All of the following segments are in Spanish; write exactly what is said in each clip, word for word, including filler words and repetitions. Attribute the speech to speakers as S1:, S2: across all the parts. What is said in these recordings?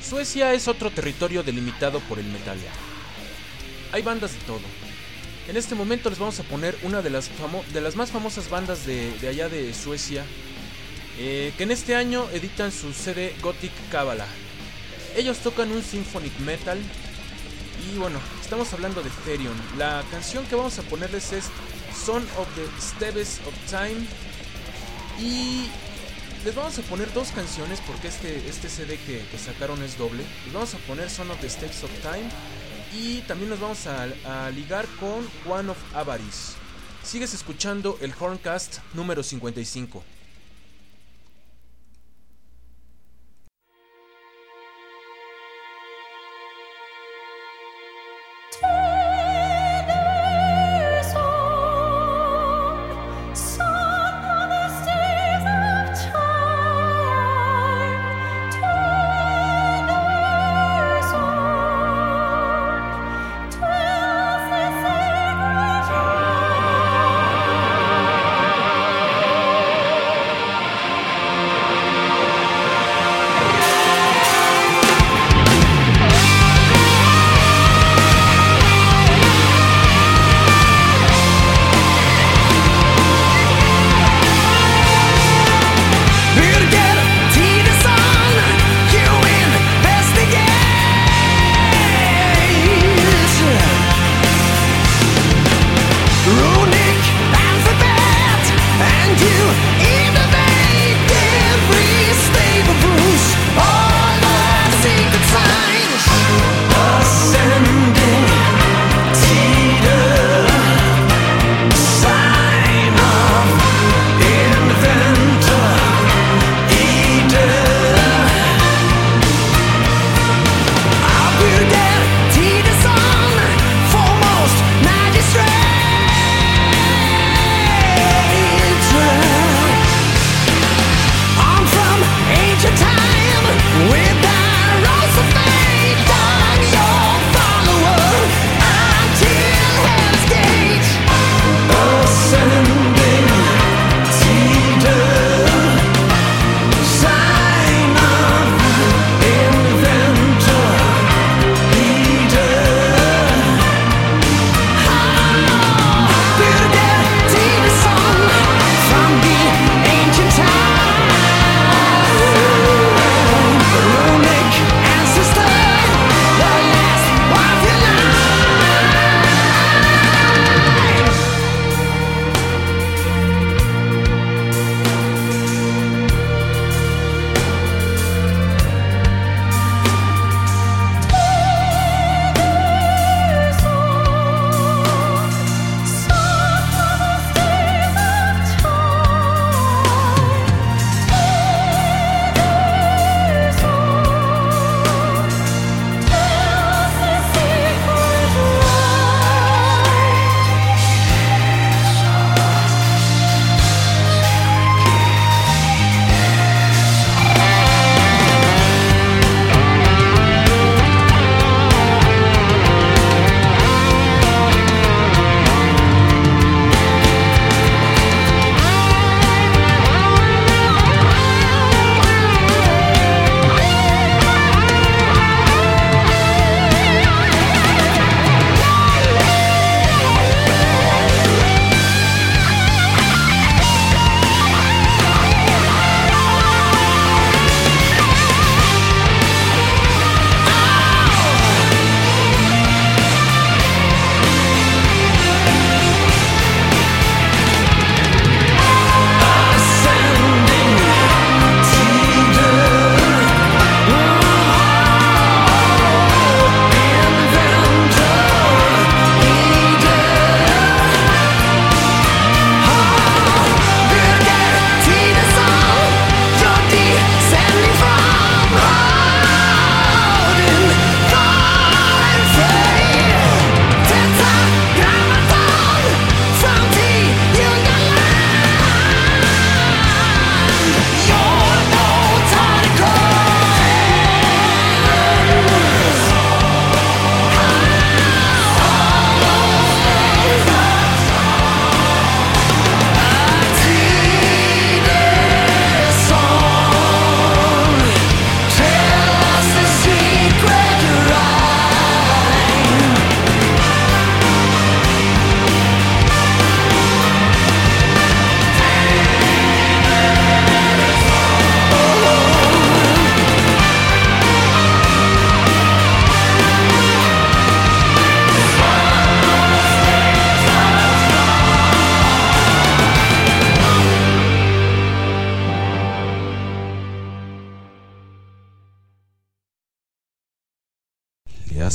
S1: Suecia es otro territorio delimitado por el metal. Hay bandas de todo. En este momento les vamos a poner una de las, famo- de las más famosas bandas de, de allá de Suecia, eh, que en este año editan su C D Gothic Cabala. Ellos tocan un symphonic metal y bueno, estamos hablando de Therion. La canción que vamos a ponerles es Son of the Steves of Time y les vamos a poner dos canciones porque este, este C D que, que sacaron es doble. Les vamos a poner Son of the Steves of Time y también nos vamos a, a ligar con One of Avarice. Sigues escuchando el Horncast número cincuenta y cinco.
S2: Thank you.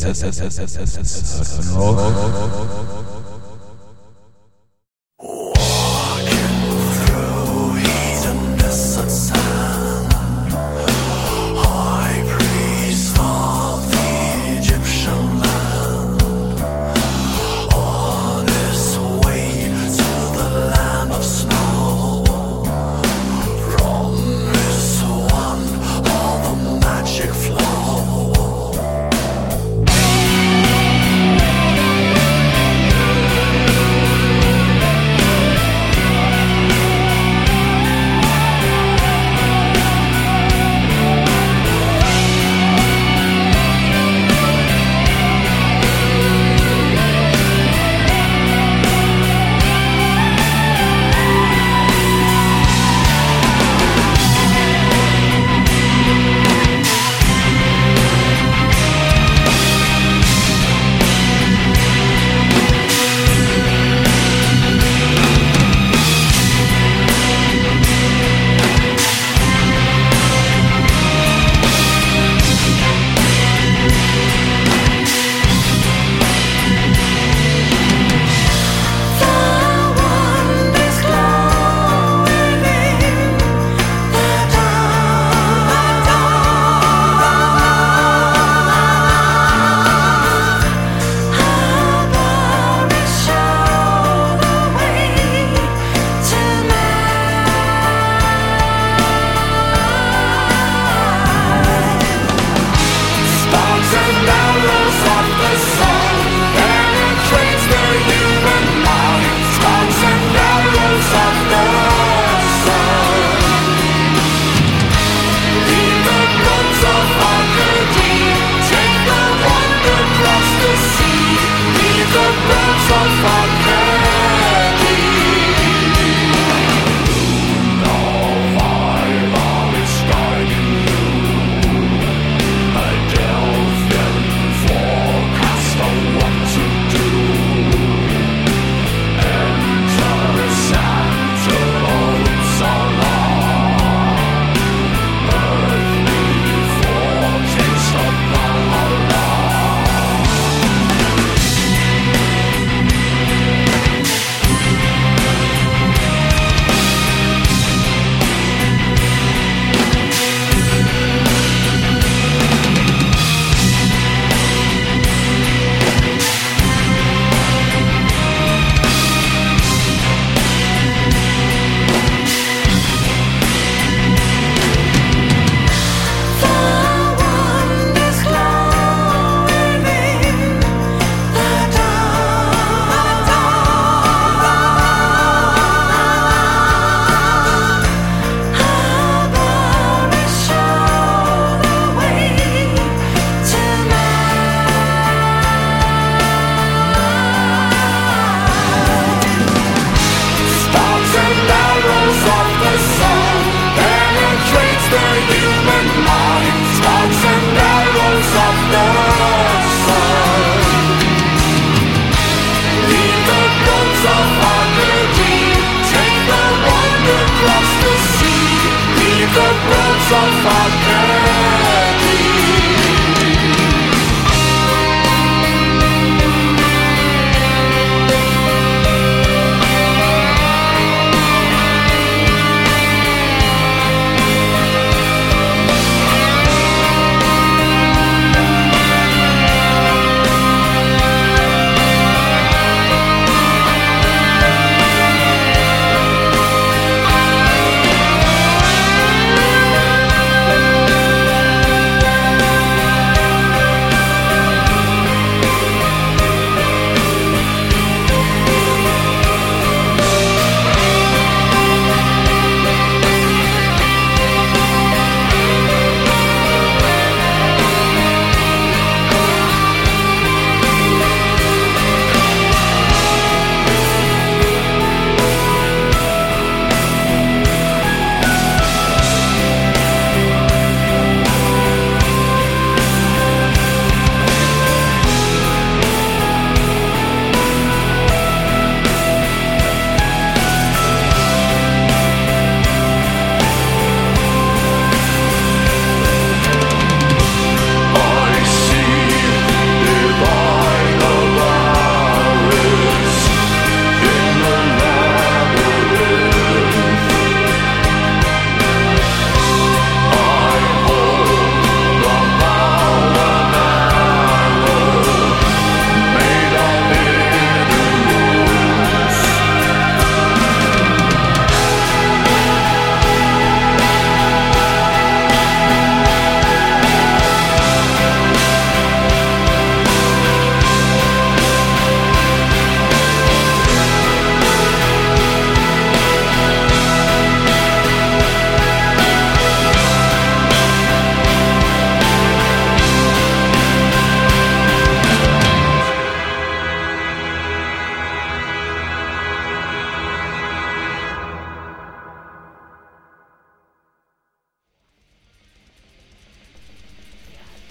S2: Thank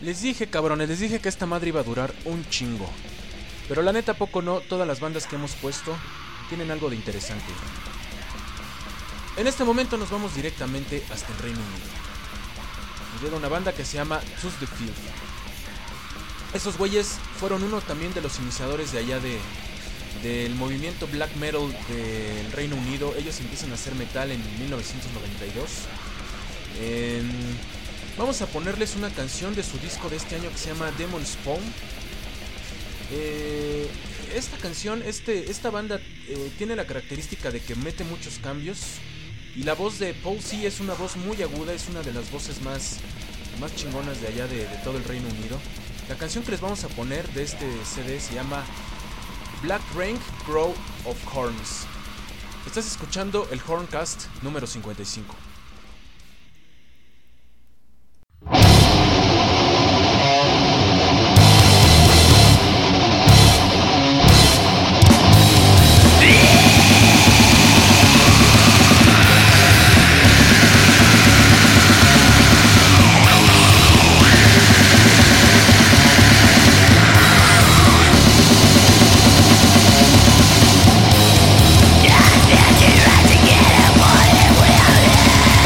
S1: Les dije, cabrones, les dije que esta madre iba a durar un chingo. Pero la neta, poco no, todas las bandas que hemos puesto tienen algo de interesante. En este momento nos vamos directamente hasta el Reino Unido. Nos llega una banda que se llama Tus the Field. Esos güeyes fueron uno también de los iniciadores de allá de del movimiento black metal del Reino Unido. Ellos empiezan a hacer metal en mil novecientos noventa y dos. Eh, vamos a ponerles una canción de su disco de este año que se llama Demon Spawn. Eh, esta canción, este, esta banda eh, tiene la característica de que mete muchos cambios. Y la voz de Paul C. es una voz muy aguda, es una de las voces más, más chingonas de allá de, de todo el Reino Unido. La canción que les vamos a poner de este C D se llama Black Rank Crow of Horns. Estás escuchando el Horncast número cincuenta y cinco.
S2: Right to get up, what it will be.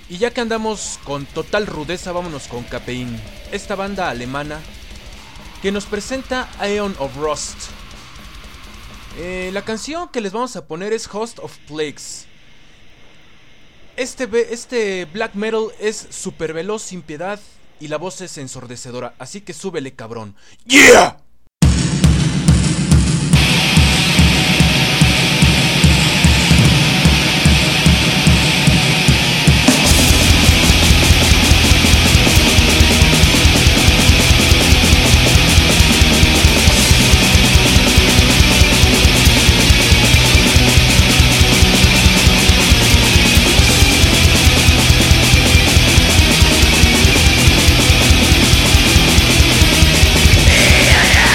S1: Y ya que andamos con total rudeza, vámonos con Capein, esta banda alemana que nos presenta Aeon of Rust. Eh, la canción que les vamos a poner es Host of Plagues. Este, este black metal es super veloz, sin piedad, y la voz es ensordecedora, así que súbele, cabrón. ¡Yeah!
S2: Yeah.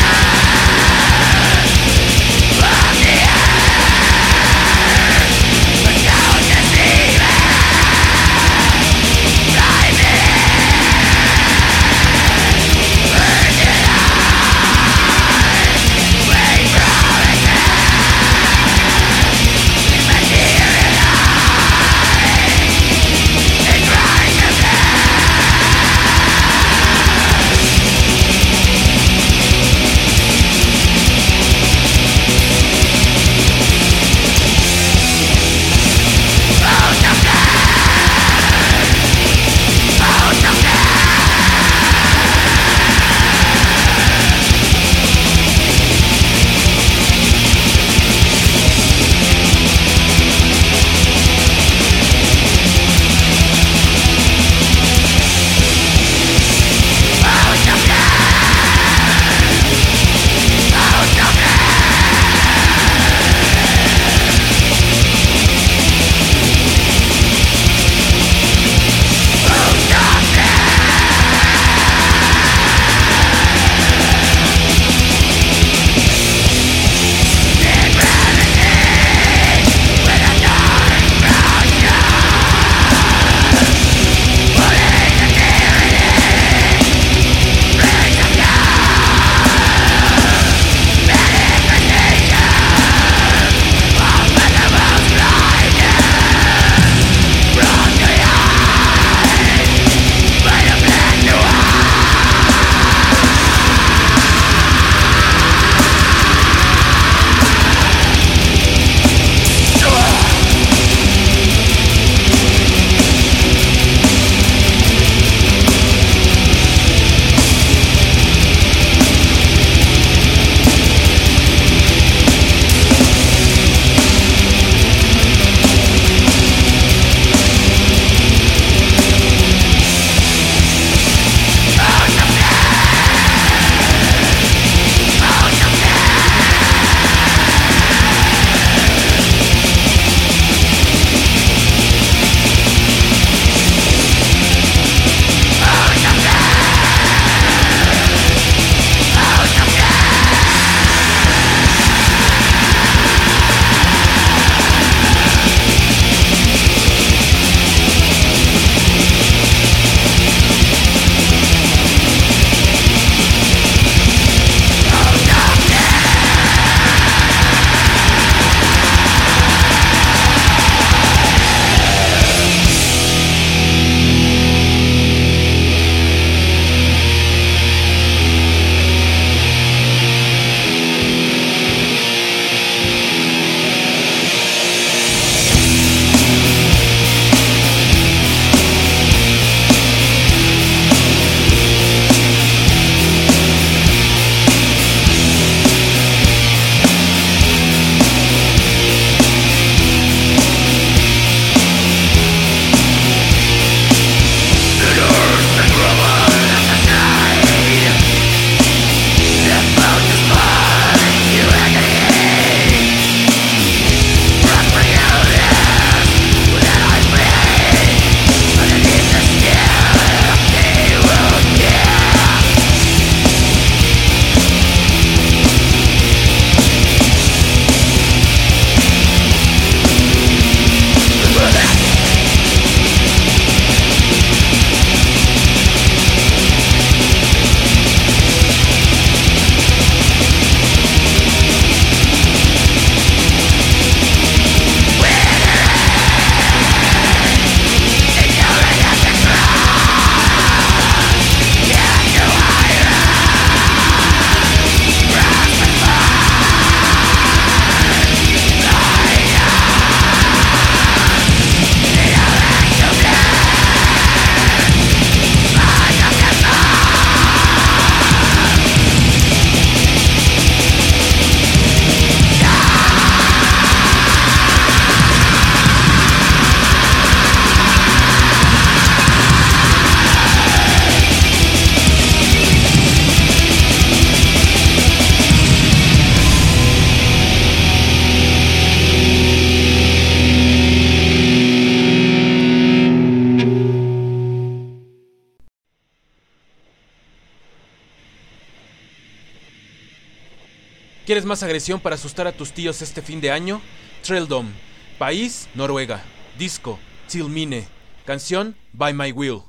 S1: ¿Quieres más agresión para asustar a tus tíos este fin de año? Trelldom. País, Noruega. Disco, Till Mine. Canción, By My Will.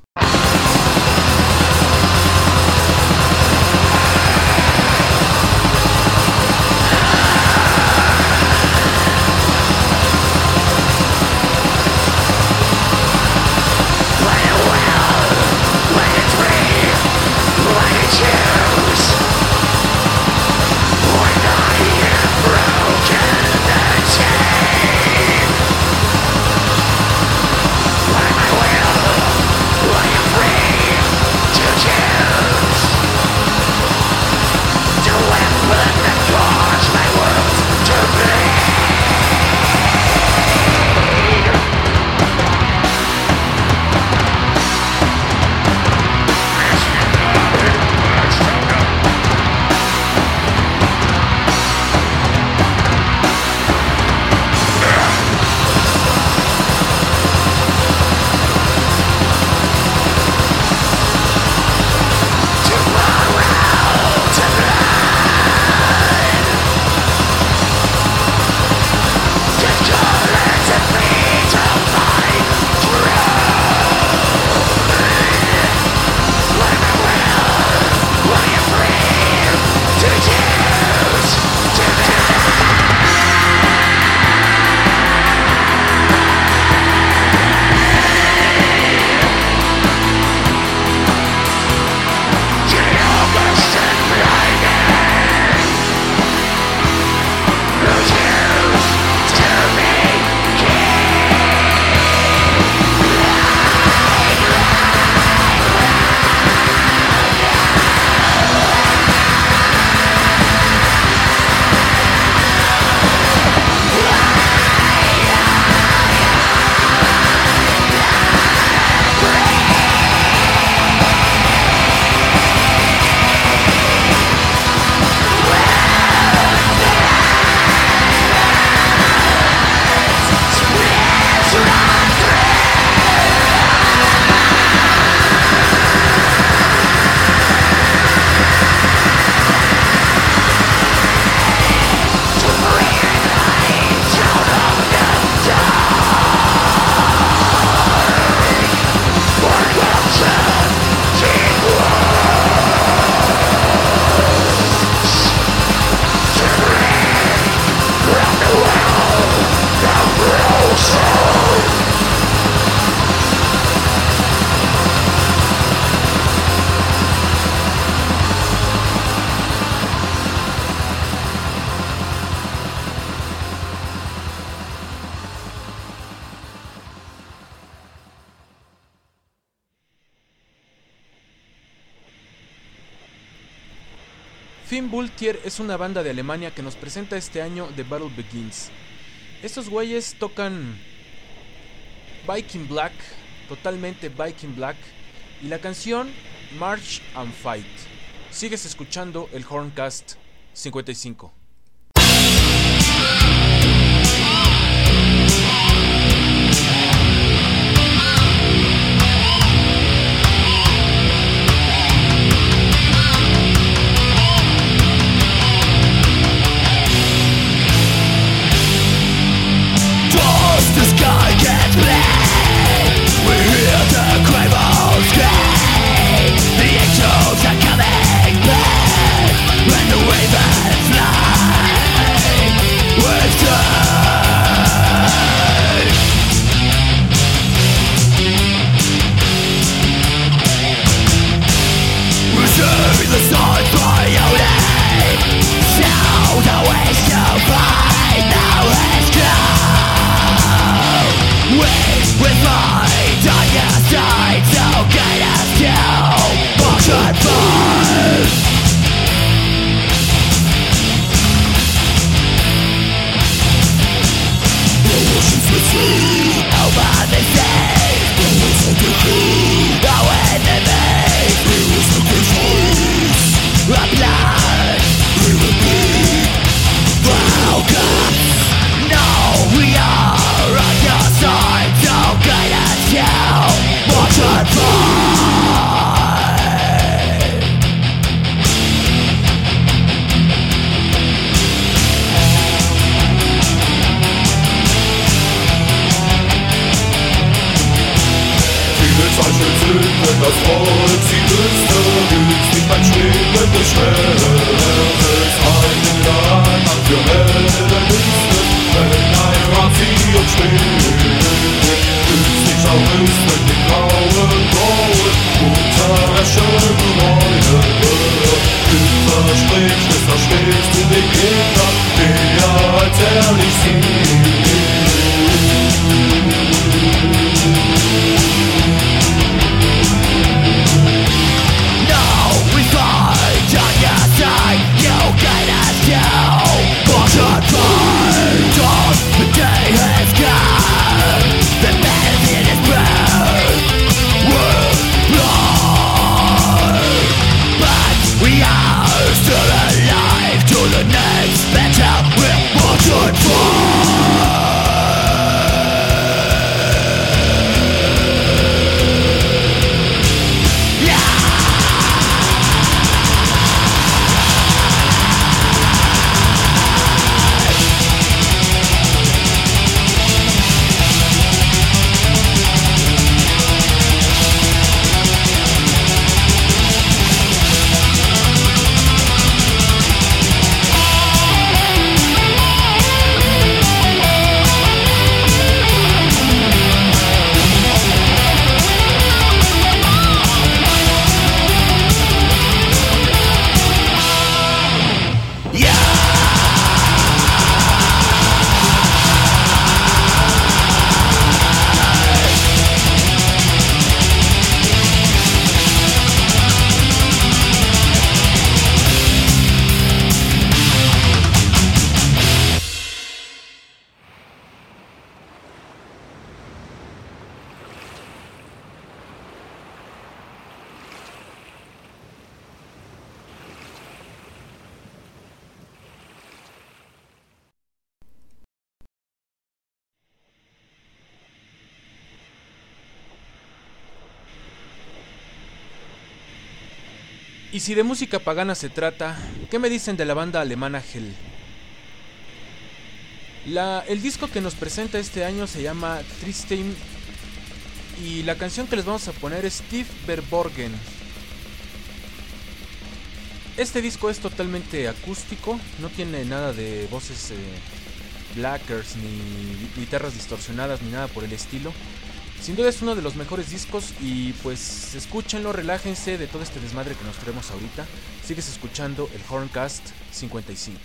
S1: Fimbultier es una banda de Alemania que nos presenta este año The Battle Begins. Estos güeyes tocan Viking Black, totalmente Viking Black, y la canción March and Fight. Sigues escuchando el Horncast cincuenta y cinco.
S2: The sky gets black. We hear the cry of sky. The angels are coming back when the ravens fly. Wenn das Volk sie wüsste, gibt's nicht mein schwingendes Schwert. Einen Mann für Helden ist es, wenn ein Nazi umsteht. Gibt's nicht auch Lüsten, die grauen Grauen unter Wäsche bereuen. Du versprichst es, verstehst du den Gegner, der als ehrlich sieht.
S1: Y si de música pagana se trata, ¿qué me dicen de la banda alemana Hell? La, el disco que nos presenta este año se llama Tristheim y la canción que les vamos a poner es Tief Verborgen. Este disco es totalmente acústico, no tiene nada de voces eh, blackers ni guitarras distorsionadas ni nada por el estilo. Sin duda es uno de los mejores discos y pues escúchenlo, relájense de todo este desmadre que nos traemos ahorita. Sigues escuchando el Horncast cincuenta y cinco.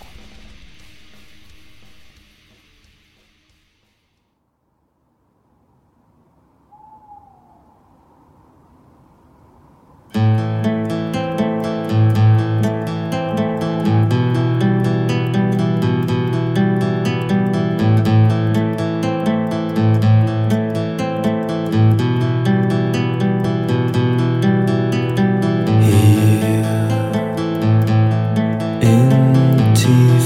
S2: Here in tears.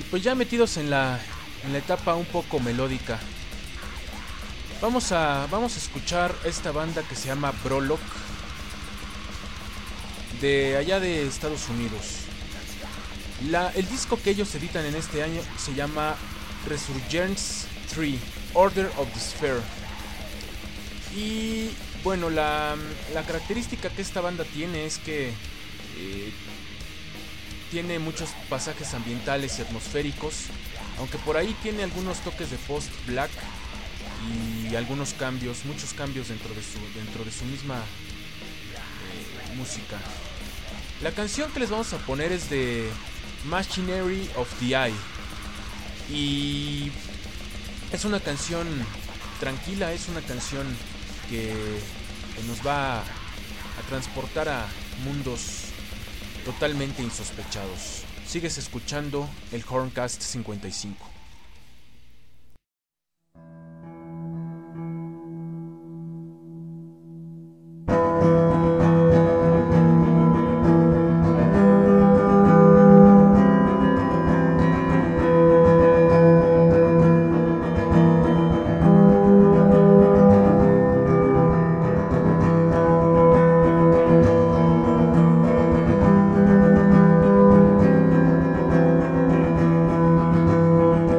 S1: pues ya metidos en la, en la etapa un poco melódica, vamos a, vamos a escuchar esta banda que se llama Brolock, de allá de Estados Unidos. La, el disco que ellos editan en este año se llama Resurgence tres, Order of the Sphere. Y bueno, la, la característica que esta banda tiene es que eh, tiene muchos pasajes ambientales y atmosféricos, aunque por ahí tiene algunos toques de post-black y algunos cambios, muchos cambios dentro de su, dentro de su misma eh, música. La canción que les vamos a poner es de Machinery of the Eye y es una canción tranquila, es una canción que, que nos va a, a transportar a mundos totalmente insospechados. Sigues escuchando el Horncast cincuenta y cinco.
S2: Thank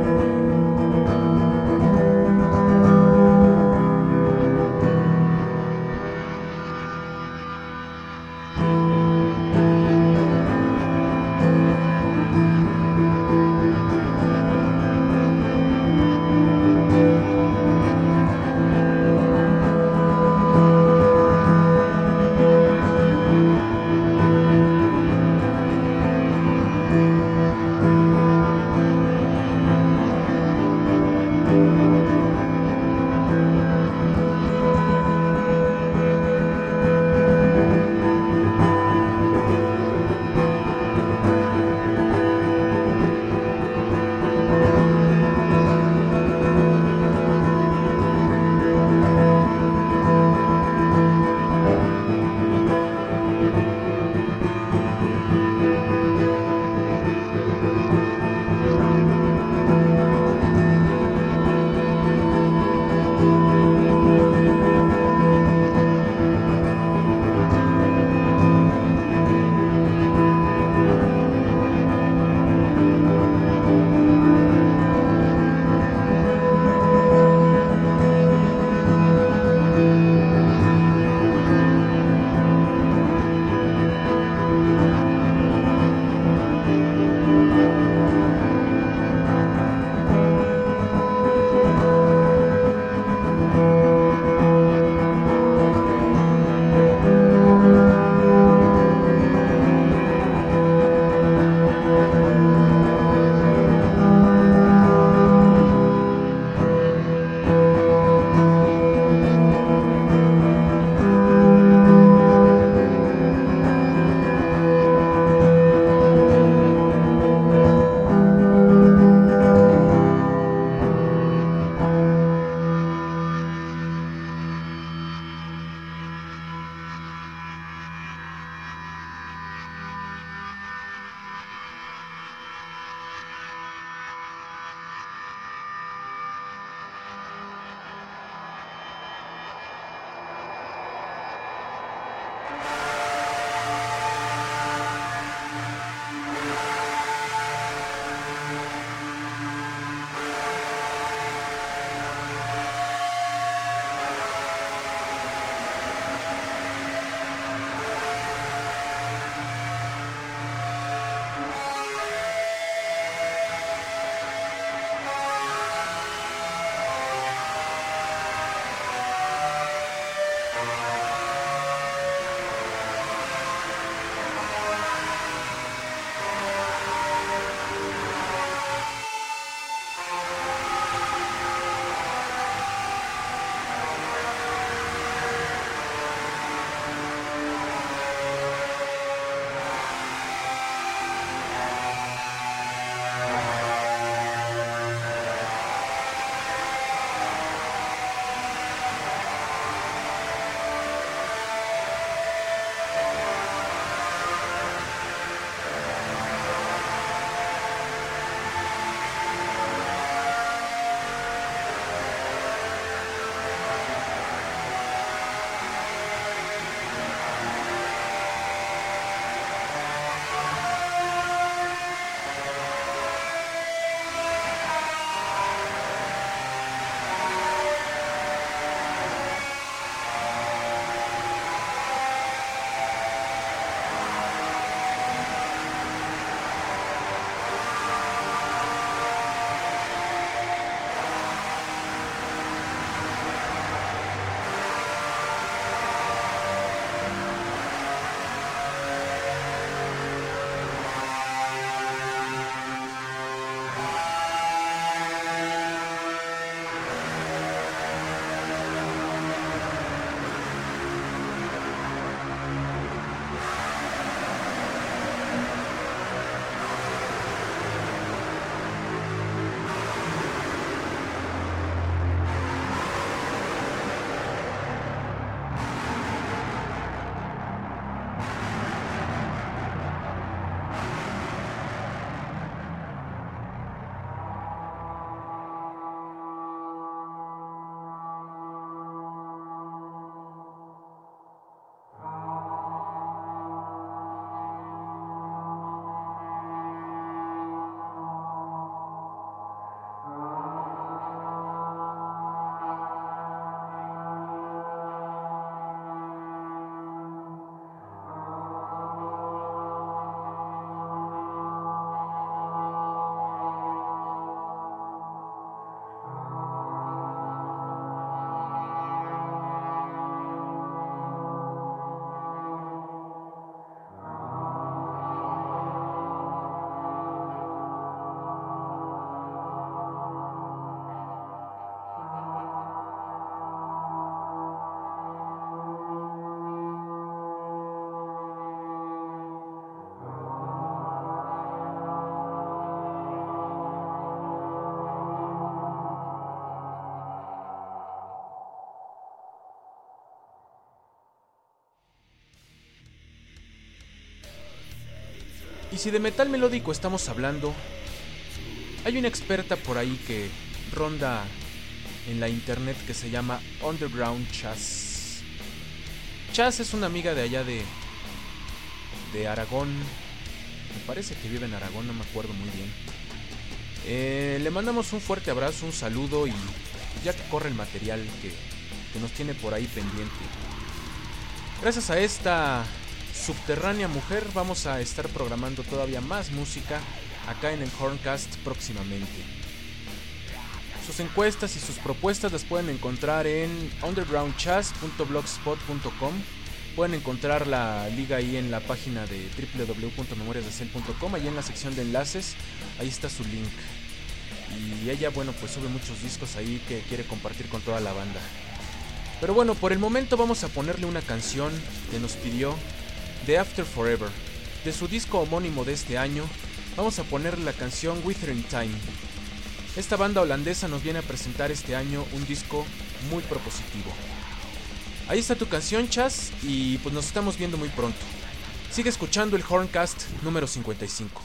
S1: Y si de metal melódico estamos hablando, hay una experta por ahí que ronda en la internet que se llama Underground Chas. Chas es una amiga de allá de, de Aragón. Me parece que vive en Aragón, no me acuerdo muy bien. Eh, le mandamos un fuerte abrazo, un saludo y ya que corre el material que, que nos tiene por ahí pendiente. Gracias a esta subterránea mujer vamos a estar programando todavía más música acá en el Horncast próximamente. Sus encuestas y sus propuestas las pueden encontrar en underground chas punto blogspot punto com. Pueden encontrar la liga ahí en la página de doble u doble u doble u punto memorias de cel punto com, ahí en la sección de enlaces, ahí está su link. Y ella, bueno, pues sube muchos discos ahí que quiere compartir con toda la banda. Pero bueno, por el momento vamos a ponerle una canción que nos pidió de After Forever. De su disco homónimo de este año, vamos a ponerle la canción Withering Time. Esta banda holandesa nos viene a presentar este año un disco muy propositivo. Ahí está tu canción, Chas, y pues nos estamos viendo muy pronto. Sigue escuchando el Horncast número cincuenta y cinco.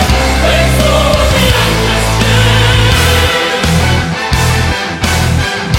S2: We'll be right back.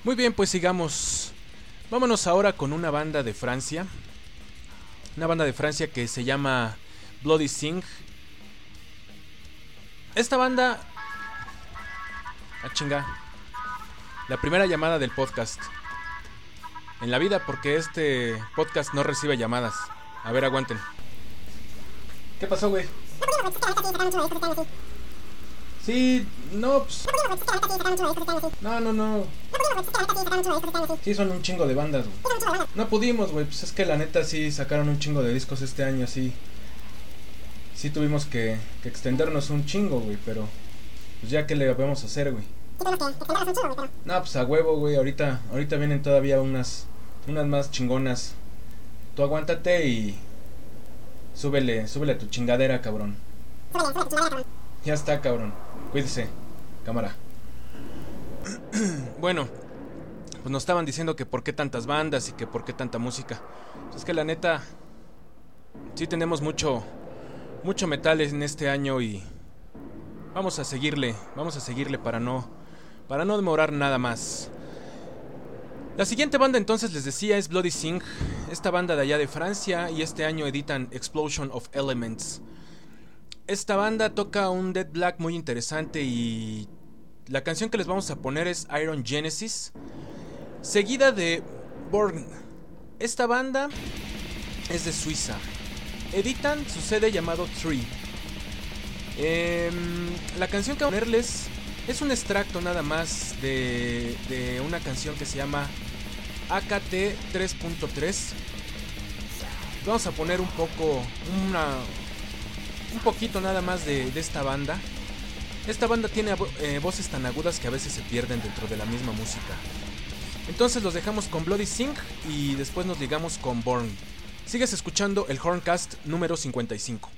S1: Muy bien, pues sigamos. Vámonos ahora con una banda de Francia. Una banda de Francia que se llama Bloody Sing. Esta banda... Ah, chinga. La primera llamada del podcast. En la vida, porque este podcast no recibe llamadas. A ver, aguanten. ¿Qué pasó, güey? Sí, no, pues... No, no, no. Sí, son un chingo de bandas, güey. No pudimos, güey, pues es que la neta sí sacaron un chingo de discos este año, así. Sí tuvimos que, que extendernos un chingo, güey, pero... Pues ya, ¿qué le vamos a hacer, güey? No, pues a huevo, güey, ahorita, ahorita vienen todavía unas, unas más chingonas. Tú aguántate y... Súbele, súbele a tu chingadera, cabrón. Ya está, cabrón. Cuídese, cámara. Bueno, pues nos estaban diciendo que por qué tantas bandas y que por qué tanta música. Pues es que la neta, sí tenemos mucho, mucho metal en este año y vamos a seguirle, vamos a seguirle para no, para no demorar nada más. La siguiente banda entonces les decía es Bloody Sing, esta banda de allá de Francia, y este año editan Explosion of Elements. Esta banda toca un death black muy interesante y la canción que les vamos a poner es Iron Genesis, seguida de Born. Esta banda es de Suiza. Editan su C D llamado Tree. Eh, la canción que voy a ponerles es un extracto nada más de, de una canción que se llama A K T tres punto tres. Vamos a poner un poco, una... un poquito nada más de, de esta banda. Esta banda tiene eh, voces tan agudas que a veces se pierden dentro de la misma música. Entonces los dejamos con Bloody Sing y después nos ligamos con Born. Sigues escuchando el Horncast número cincuenta y cinco.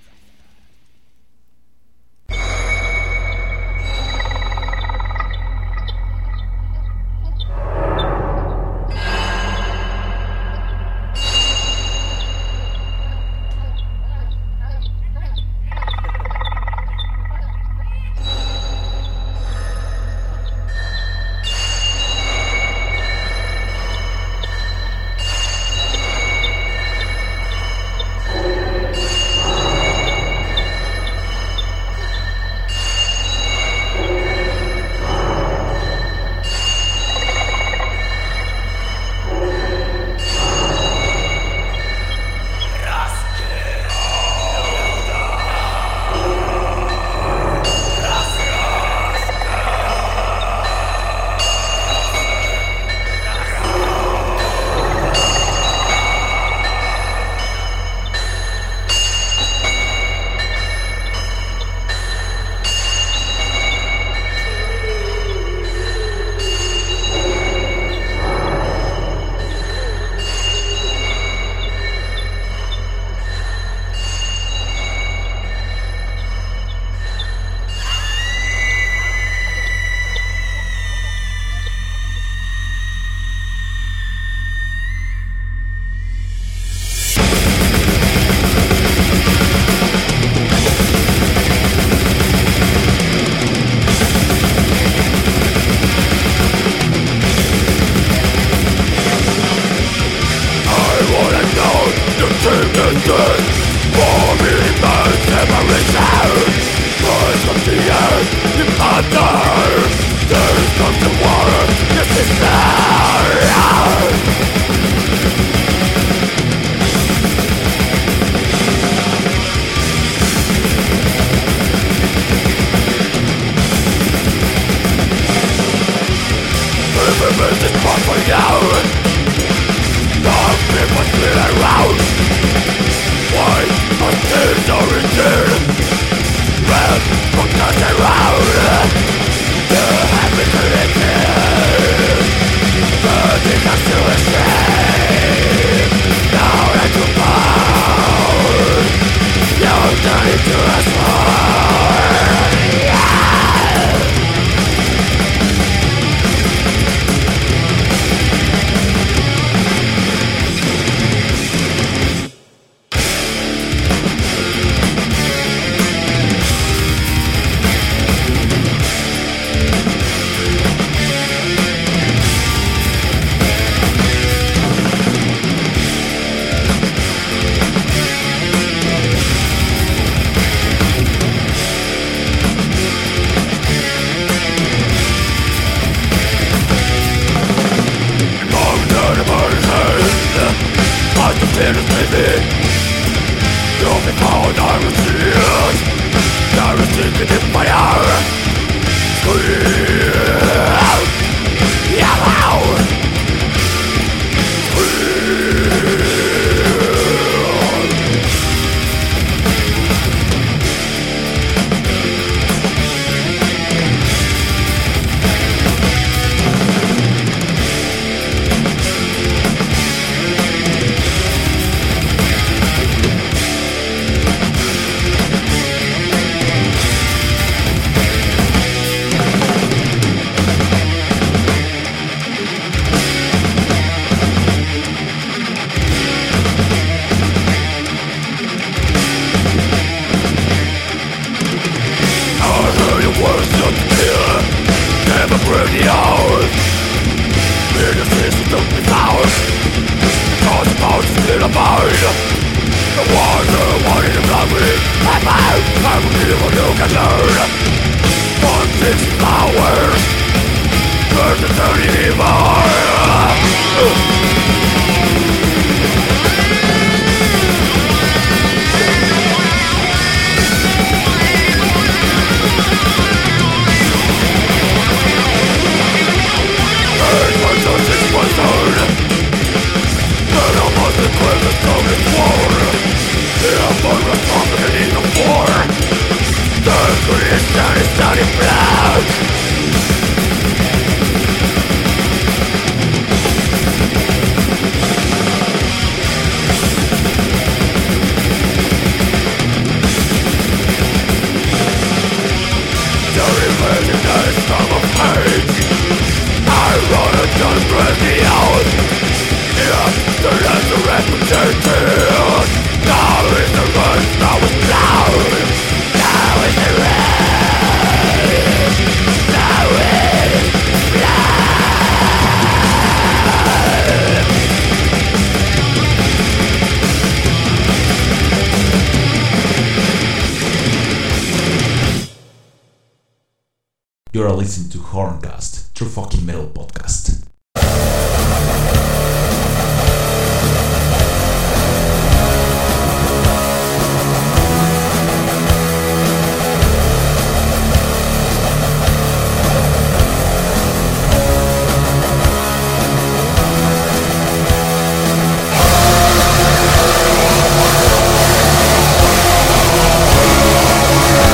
S2: break the hours. In the system don't be found. Cause about to split a mind. The water wanting to blood me. I'm out, I'm a people you can learn. One takes flowers. Burn the dirty evil.
S3: You're listening to Horncast, True Fucking Metal Podcast.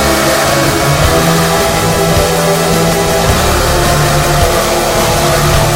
S2: We'll be right back.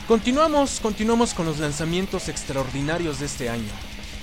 S1: Continuamos, continuamos con los lanzamientos extraordinarios de este año.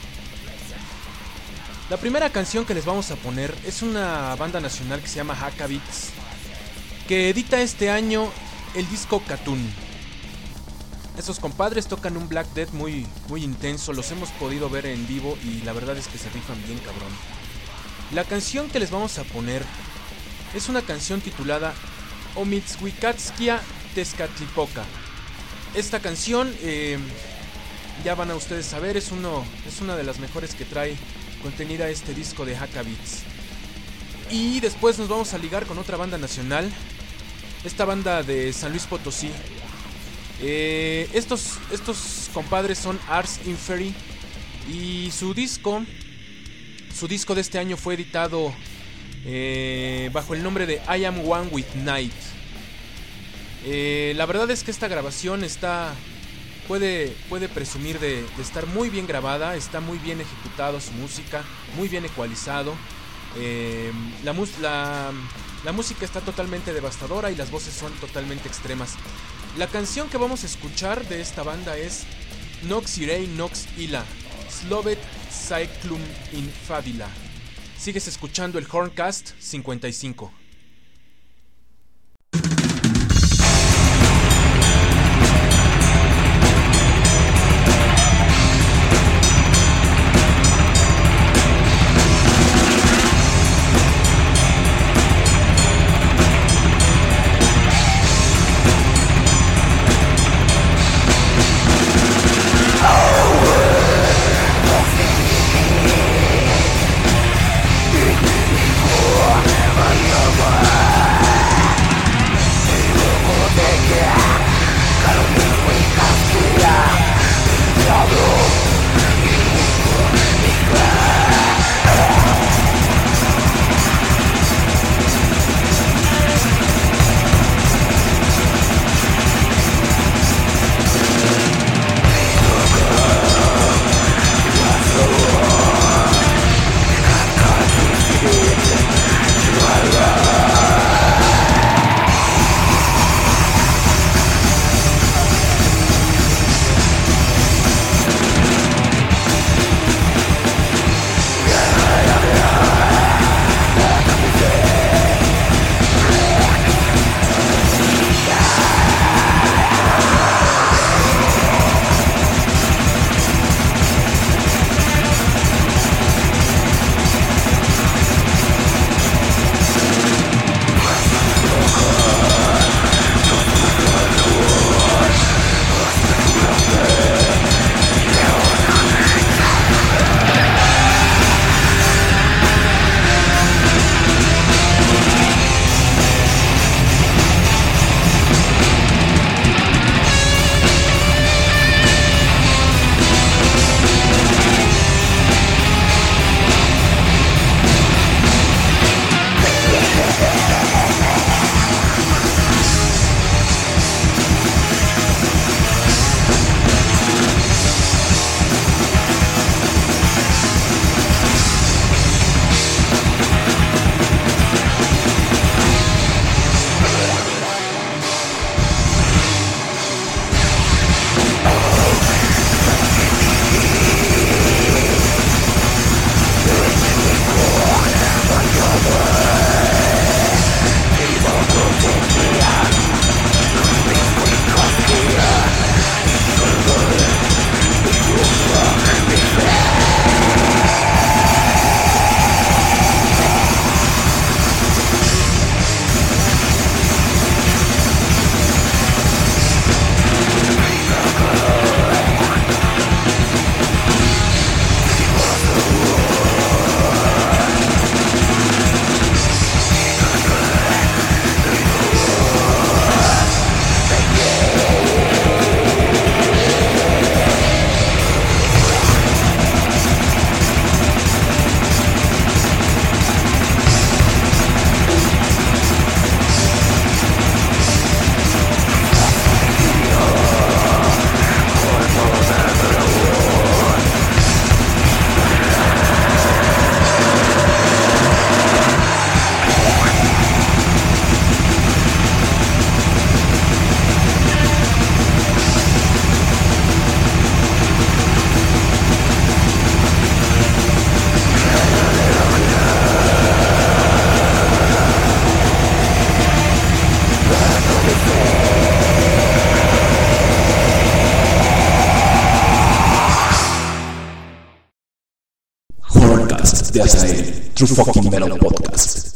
S1: La primera canción que les vamos a poner es una banda nacional que se llama Haka Beats, que edita este año el disco Katun. Esos compadres tocan un Black Death muy, muy intenso, los hemos podido ver en vivo y la verdad es que se rifan bien cabrón. La canción que les vamos a poner es una canción titulada Omitzhuikatskia Tezcatlipoca. Esta canción, eh, ya van a ustedes saber, es, uno, es una de las mejores que trae contenida este disco de Haka Beats. Y después nos vamos a ligar con otra banda nacional, esta banda de San Luis Potosí. Eh, estos, estos compadres son Ars Inferi y su disco, su disco de este año fue editado eh, bajo el nombre de I Am One With Night. Eh, la verdad es que esta grabación está puede, puede presumir de, de estar muy bien grabada, está muy bien ejecutado su música, muy bien ecualizado. Eh, la, mus- la, la música está totalmente devastadora y las voces son totalmente extremas. La canción que vamos a escuchar de esta banda es Nox Irei Nox Ila Slovet Cyclum in Fabila. Sigues escuchando el Horncast cincuenta y cinco.
S2: Never love
S3: Horrorcast de Azael, True Fucking Metal Podcast.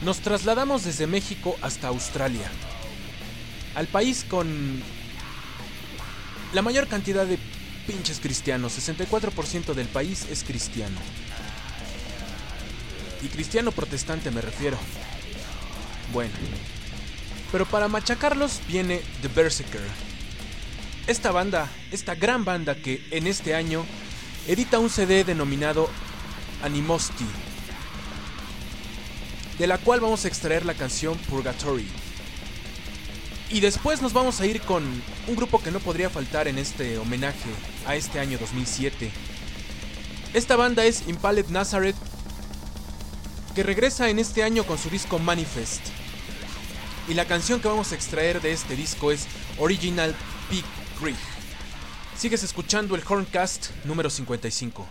S1: Nos trasladamos desde México hasta Australia, al país con la mayor cantidad de pinches cristianos. sesenta y cuatro por ciento del país es cristiano. Y cristiano protestante me refiero. Bueno, pero para machacarlos viene The Berserker. Esta banda, esta gran banda que en este año edita un C D denominado Animosity, de la cual vamos a extraer la canción Purgatory. Y después nos vamos a ir con un grupo que no podría faltar en este homenaje a este año dos mil siete. Esta banda es Impaled Nazareth, que regresa en este año con su disco Manifest. Y la canción que vamos a extraer de este disco es Original Pig Creek. Sigues escuchando el Horncast número cincuenta y cinco.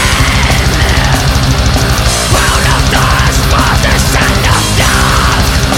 S4: Round of dust for the son of dog.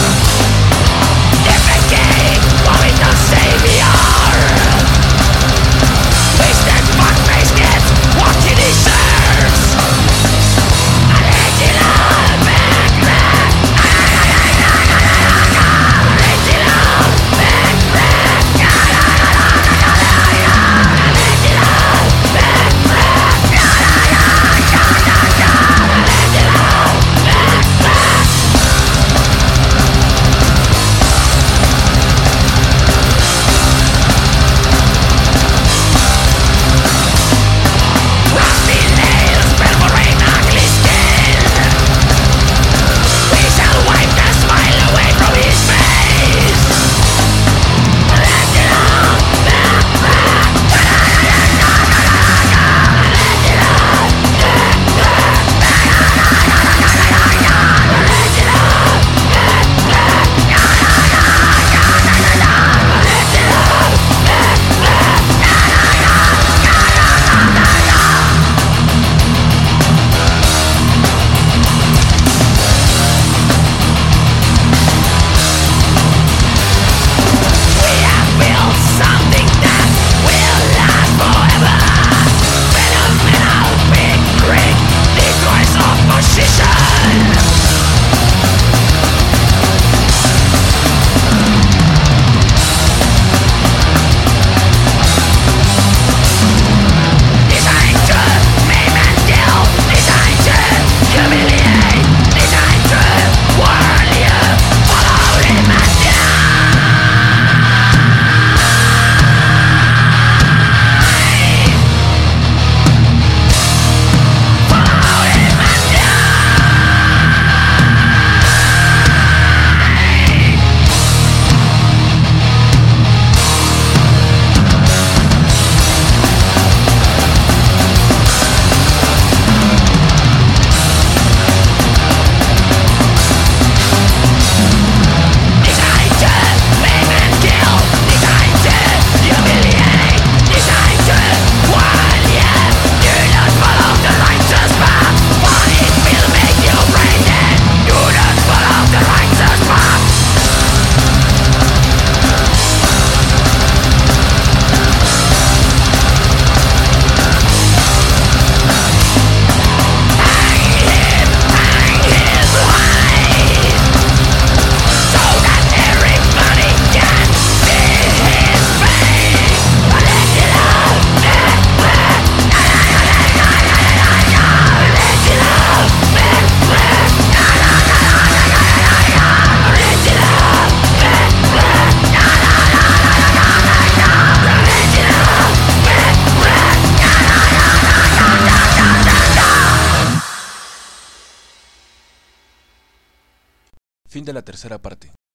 S1: Fin de la tercera parte.